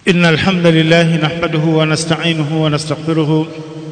إن الحمد لله نحمده ونستعينه ونستغفره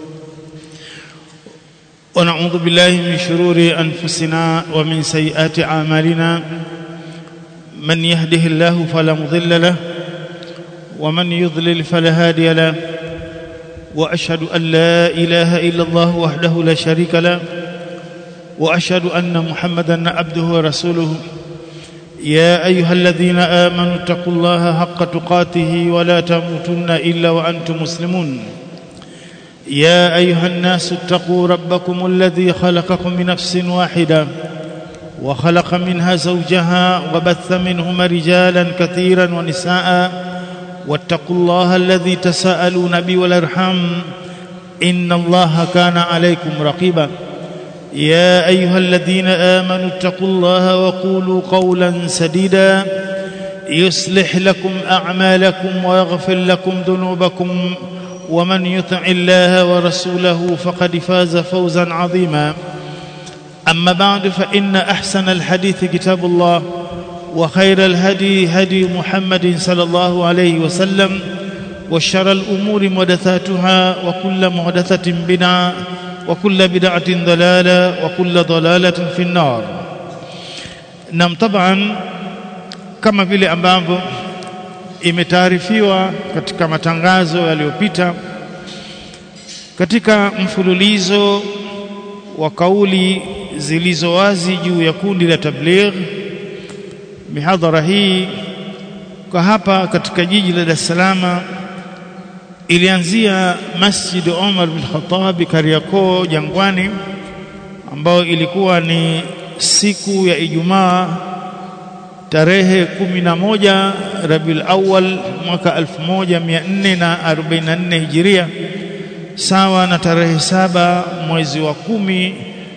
ونعوذ بالله من شرور أنفسنا ومن سيئات أعمالنا من يهده الله فلا مضل له ومن يضلل فلا هادي له وأشهد أن لا إله إلا الله وحده لا شريك له وأشهد أن محمدًا عبده ورسوله يا أيها الذين آمنوا اتقوا الله حق تقاته ولا تموتن إلا وأنتم مسلمون يا أيها الناس اتقوا ربكم الذي خلقكم من نفس واحدة وخلق منها زوجها وبث منهما رجالا كثيرا ونساء واتقوا الله الذي تساءلون به والأرحام إن الله كان عليكم رقيبا يا أيها الذين آمنوا اتقوا الله وقولوا قولا سديدا يصلح لكم أعمالكم ويغفر لكم ذنوبكم ومن يطع الله ورسوله فقد فاز فوزا عظيما أما بعد فإن أحسن الحديث كتاب الله وخير الهدي هدي محمد صلى الله عليه وسلم وشر الأمور محدثاتها وكل محدثة بدعة وكل بدعة ضلالة وكل ضلالة في النار. Na طبعا kama vile ambavyo imetaarifiwa katika matangazo yaliyopita katika mfululizo wa kauli zilizo wazi juu ya kundi la tabligh, mihadhara hii kwa hapa katika jiji la Dar es Salaam ilianzia Masjid Umar bin Khattab Kariakoo Jangwani, ambao ilikuwa ni siku ya Ijumaa tarehe 11 Rabiul Awwal mwaka 1444 Hijiria, sawa na tarehe 7 mwezi wa 10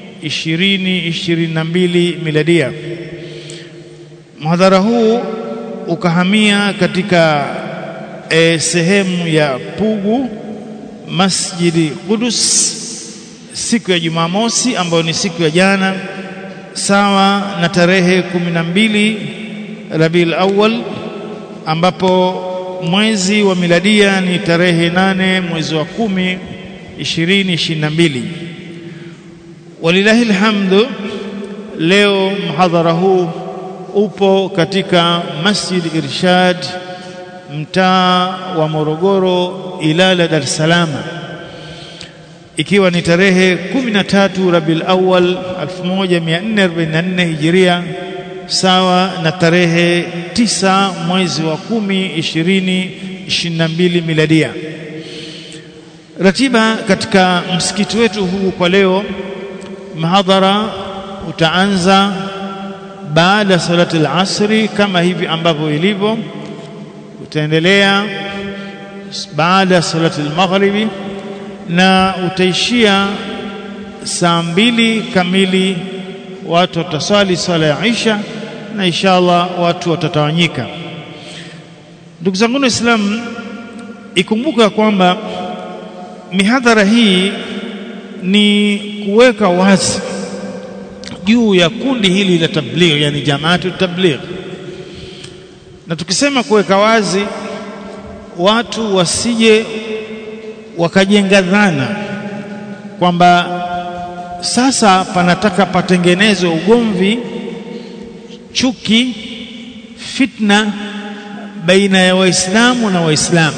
2022 Miladia. Mhadhara huu ukahamia katika sehemu ya Pugu Masjidi Qudus siku ya Jumamosi ambayo ni siku ya jana, sawa na tarehe 12 Rabiul Awwal, ambapo mwezi wa miladia ni tarehe 8 mwezi wa 10 2022. Walillahi alhamdu, leo mhadhara huu upo katika Masjid Irshad mtaa wa Morogoro Ilala, Dar es Salaam, ikiwa ni tarehe 13 Rabiul Awwal 1444 Hijiria, sawa na tarehe 9 mwezi wa 10 2022 Miladia. Ratiba katika msikiti wetu huu kwa leo, mhadhara utaanza baada salati al-asri kama hivi ambavyo ilivyo, utaendelea baada salati al-maghribi na utaishia saa 2 kamili. Watu watasali sala ya Isha na inshallah watu watatawanyika. Ndugu zangu Waislamu, ikumbuka kwamba mihadhara hii ni kuweka wazi juu ya kundi hili la tabligh, yani jamaatu tabligh. Na tukisema kuweka wazi, watu wasije wakajenga dhana kwamba sasa panataka patengenezwe ugomvi, chuki, fitna baina ya Waislamu na Waislamu,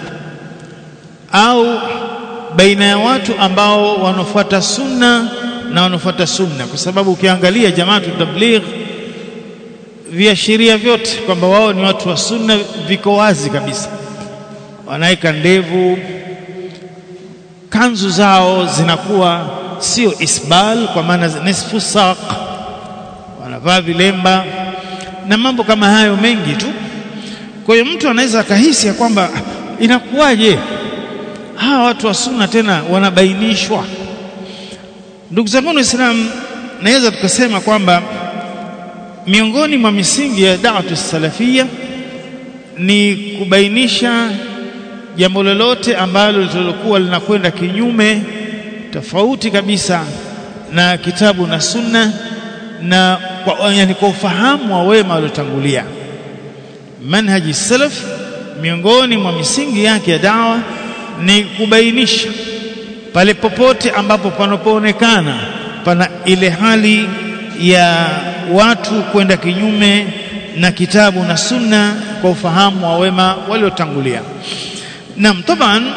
au baina ya watu ambao wanafuata sunna na wanafuata sunna. Kwa sababu ukiangalia jamaatu tabligh, viashiria vyote kwamba wao ni watu wa sunna viko wazi kabisa. Wanaika ndevu, kanzu zao zinakuwa sio isbal kwa maana nisfu saq, wanavaa vilemba na mambo kama hayo mengi tu. Kwa hiyo mtu anaweza akahisi ya kwamba inakuwaje hawa watu wa sunna tena wanabainishwa. Ndugu zangu Waislamu, naweza tukasema kwamba miongoni mwa misingi ya da'watu salafia ni kubainisha jambo lolote ambalo litakuwa linakwenda kinyume, tofauti kabisa na kitabu na sunna, na kwa ufahamu wa wema waliotangulia, manhaji salaf miongoni mwa misingi yake ya dawa ni kubainisha pale popote ambapo panapoonekana pana ile hali ya watu kwenda kinyume na kitabu na sunna kwa ufahamu wa wema waliotangulia. Naam, taban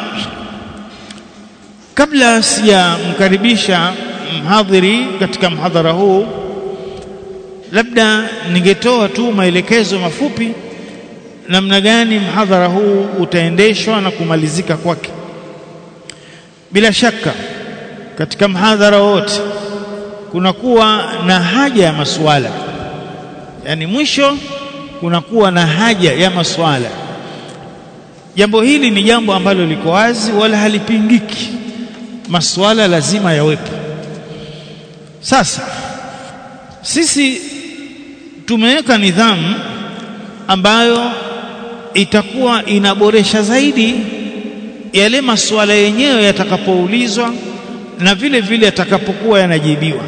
kabla sijamkaribisha mhadhiri katika mhadhara huu, labda ningetoa tu maelekezo mafupi namna gani mhadhara huu utaendeshwa na kumalizika kwake. Bila shaka katika mhadhara wote kunakuwa na haja ya masuala, yani mwisho kunakuwa na haja ya masuala. Jambo hili ni jambo ambalo liko wazi wala halipingiki, masuala lazima yawepo. Sasa sisi tumeweka nidhamu ambayo itakuwa inaboresha zaidi yale masuala yenyewe yatakapoulizwa na vile vile yatakapokuwa yanajibiwa,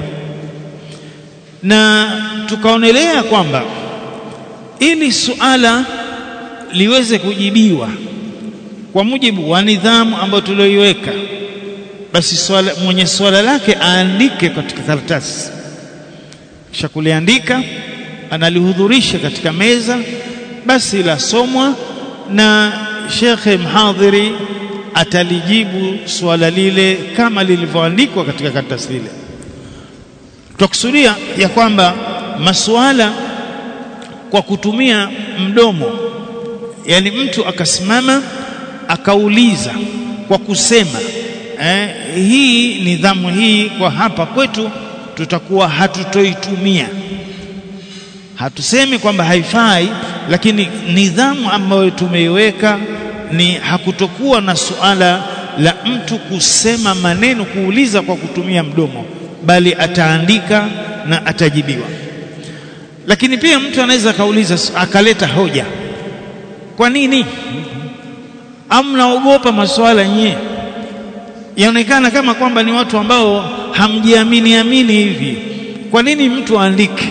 na tukaonelea kwamba ili suala liweze kujibiwa kwa mujibu wa nidhamu ambayo tulioiweka, basi mwenye swala lake aandike katika karatasi, kisha kuliandika analihudhurisha katika meza, basi la somwa na shekhe mhadhiri atalijibu swala lile kama lilivyoandikwa katika karatasi lile. Tukusudia ya kwamba masuala kwa kutumia mdomo, yani mtu akasimama akauliza kwa kusema, hii nidhamu hii kwa hapa kwetu tutakuwa hatutoitumia. Hatusemi kwamba haifai, lakini nidhamu ambayo tumeiweka ni hakutokuwa na suala la mtu kusema maneno, kuuliza kwa kutumia mdomo, bali ataandika na atajibiwa. Lakini pia mtu anaweza kauliza akaleta hoja. Kwa nini amnaogopa masuala nyie? Yaonekana kama kwamba ni watu ambao hamjiamini hivi. Kwa nini mtu aandike?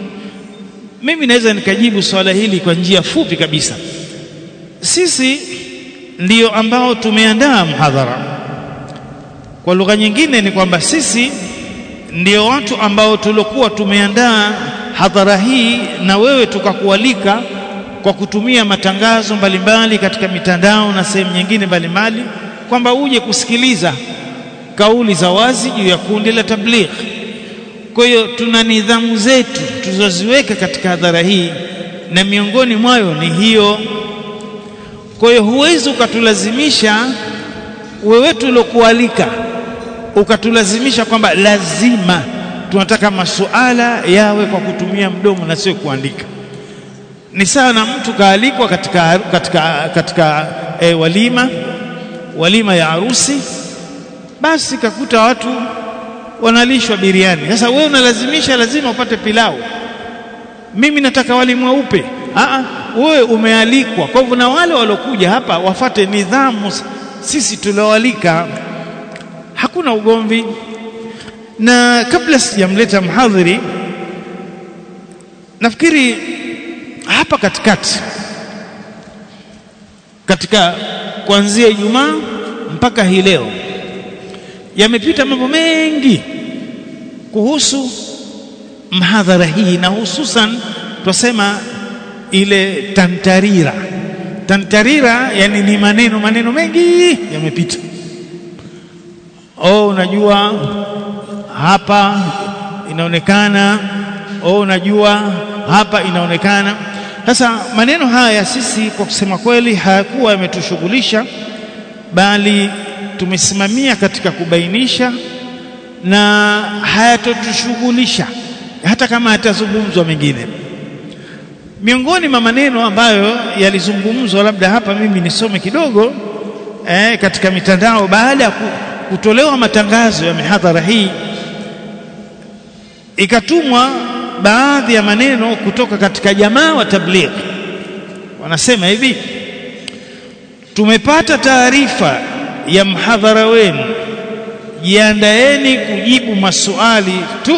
Mimi naweza nikajibu swala hili kwa njia fupi kabisa. Sisi ndio ambao tumeandaa mhadhara. Kwa lugha nyingine ni kwamba sisi ndio watu ambao tulikuwa tumeandaa hadhara hii, na wewe tukakualika kwa kutumia matangazo mbalimbali katika mitandao na sehemu nyingine mbalimbali kwamba uje kusikiliza kauli za wazi juu ya kundi la tabligh. Kwa hiyo tuna nidhamu zetu tuzoziweka katika hadhara hii, na miongoni mwayo ni hiyo. Kwa hiyo huwezi ukatulazimisha wewe tuliokualika ukatulazimisha kwamba lazima tunataka masuala yawe kwa kutumia mdomo na sio kuandika. Ni sawa na mtu kaalikwa katika walima ya harusi, basi kakuta watu wanalishwa biriani. Sasa wewe unalazimisha lazima upate pilau, mimi nataka wali mweupe. Wewe umealikwa. Kwa hivyo na wale walokuja hapa wafate nidhamu sisi tulioalika, hakuna ugomvi. Na kabla sijamleta mhadhiri, nafikiri hapa katikati, katika kuanzia Ijumaa mpaka hii leo, yamepita mambo mengi kuhusu mhadhara hii, na hususan tusema ile tantarira, yani ni maneno mengi yamepita. Unajua hapa inaonekana, unajua hapa inaonekana. Sasa maneno haya sisi kwa kusema kweli hayakuwa yametushughulisha, bali tumesimamia katika kubainisha, na hayatotushughulisha hata kama yatazungumzwa mengine. Miongoni mwa maneno ambayo yalizungumzwa, labda hapa mimi nisome kidogo katika mitandao baada ya kutolewa matangazo ya mihadhara hii, ikatumwa baadhi ya maneno kutoka katika jamaa wa tabligh. Wanasema hivi: tumepata taarifa ya mhadhara wenu, jiandaeni kujibu maswali tu.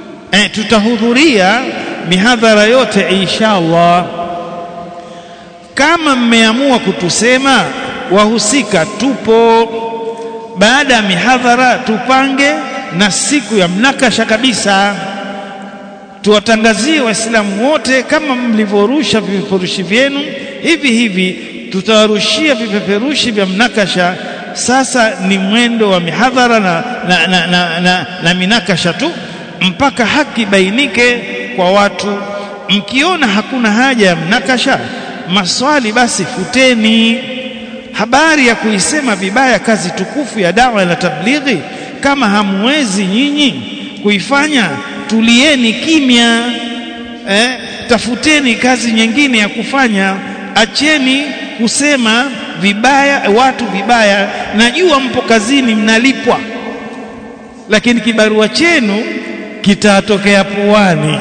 Tutahudhuria mihadhara yote inshallah. kama mmeamua kutusema, wahusika tupo, baada ya mihadhara tupange na siku ya mnakasha kabisa, tuwatangazie Waislamu wote kama mlivorusha vipeperushi vyenu hivi hivi, tutawarushia vipeperushi vya mnakasha. Sasa ni mwendo wa mihadhara na minakasha tu mpaka haki bainike kwa watu. Mkiona hakuna haja ya mnakasha, maswali basi futeni. Habari ya kuisema vibaya kazi tukufu ya da'wa na tablighi, kama hamwezi nyinyi kuifanya, tulieni kimya, tafuteni kazi nyingine ya kufanya. Acheni kusema vibaya watu vibaya. Najua mpo kazini mnalipwa, lakini kibarua chenu kitatokea puani.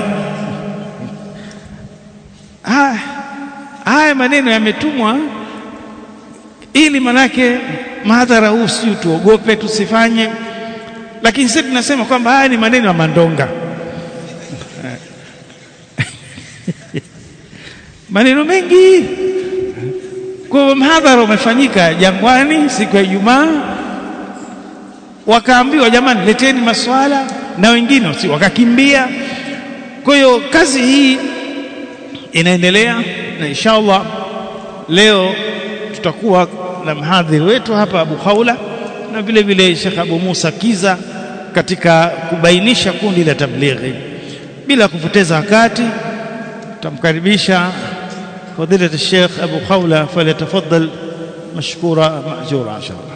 Haya maneno yametumwa ili manake mahadhara huu si tuogope tusifanye, lakini sisi tunasema kwamba haya ni maneno ya mandonga. Maneno mengi. Kwa mhadhara umefanyika Jangwani siku ya Ijumaa, wakaambiwa jamani, leteni maswala, na wengine si wakakimbia. Kwa hiyo kazi hii inaendelea, na inshallah leo tutakuwa na mhadhiri wetu hapa Abu Khawla, na vile vile Sheikh Abu Musa Kiza katika kubainisha kundi la tablighi. Bila kupoteza wakati, tutamkaribisha fadhilatu Sheikh Abu Khawla, falyatafaddal mashkura maajura inshallah.